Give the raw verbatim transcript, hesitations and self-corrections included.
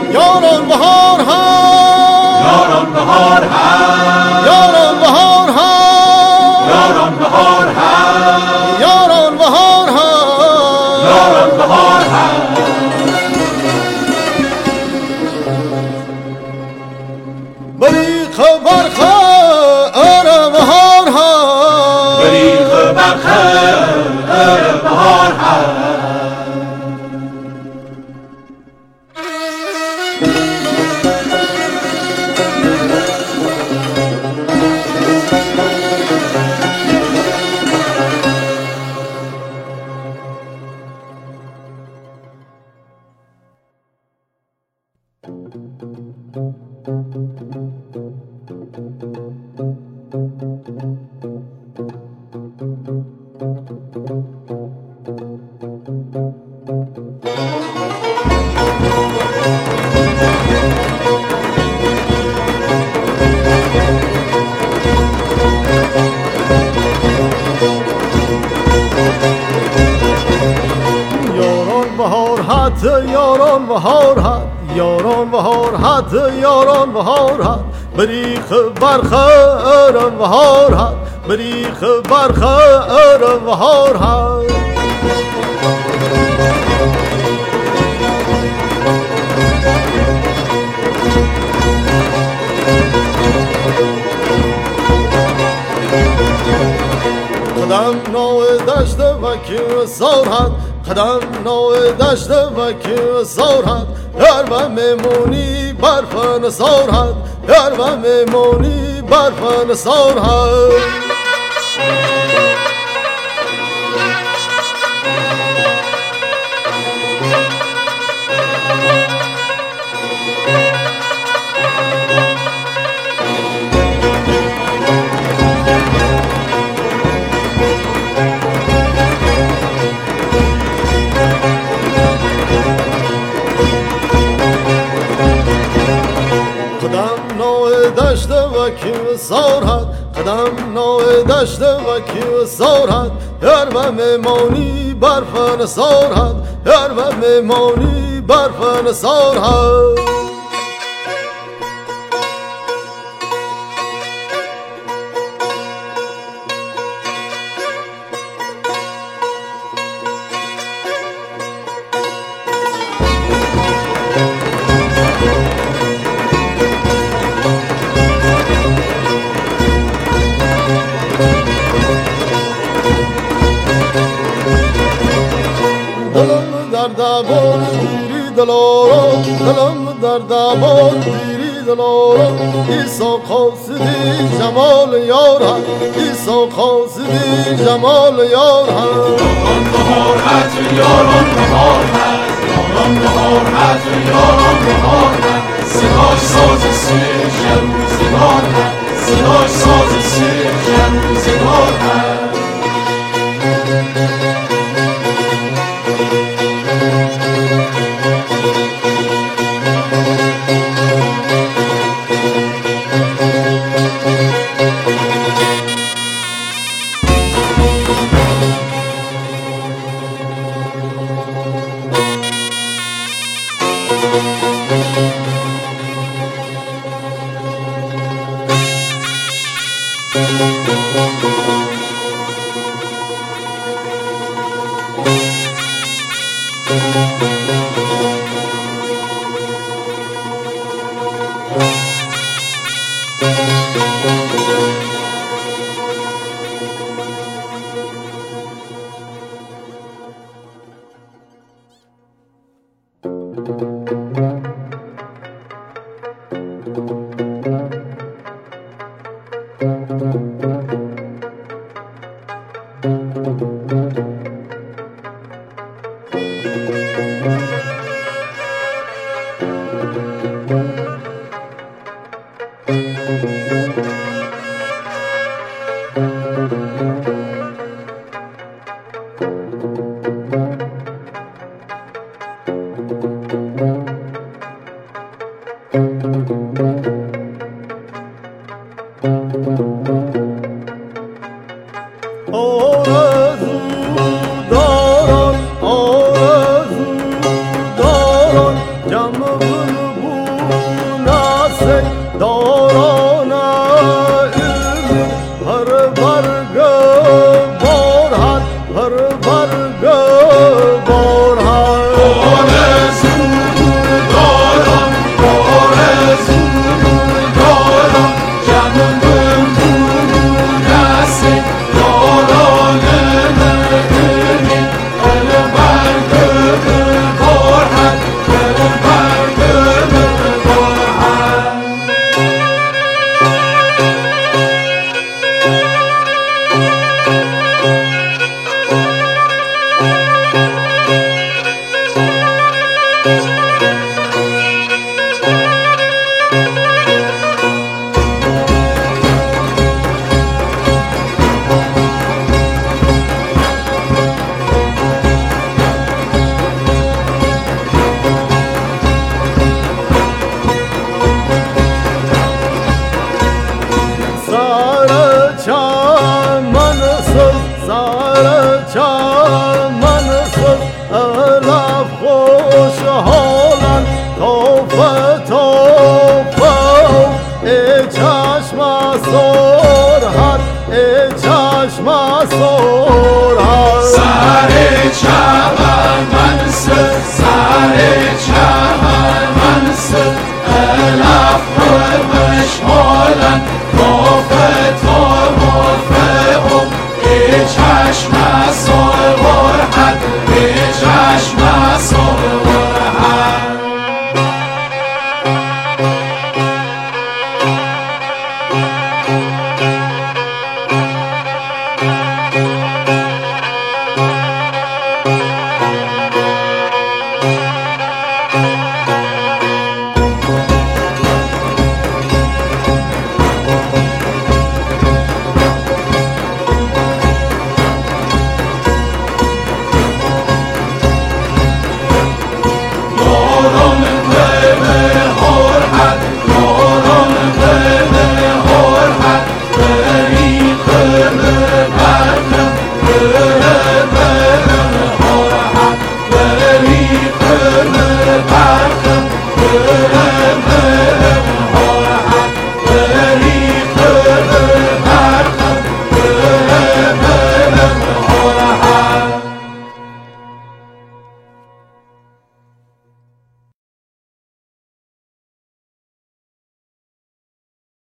یاران بهار ها یاران بهار ها یاران بهار ها یاران بهار ها یاران بهار ها یاران بهار ها بریخ برخه ار بهار ها بریخ برخه ار بهار ها یاران بهار هات یاران بهار هات یاران بهار هات بریخ برخه ار بهار هات بریخ برخه ار بهار هات قدم نو دشت و کی سارت قدم نو دشت و کی سارت یار و میمونی برفن سارت یار و میمونی برفن سارت قدم نو دشت و کی سارت قدم نو دشت و کی سارت یار و میمونی برفن سارت یار و میمونی برفن سارت دردابون دیری دلارو دلم دردابون دیری دلارو ایسا قاصدی جمال یارم ایسا قاصدی جمال یارم یاران بهار هست یاران بهار هست یاران بهار هست یاران بهار هست صداش ساز سیر روزگار هست صداش ساز سیر روزگار هست آرزو دارم آرزو خوشحالن تا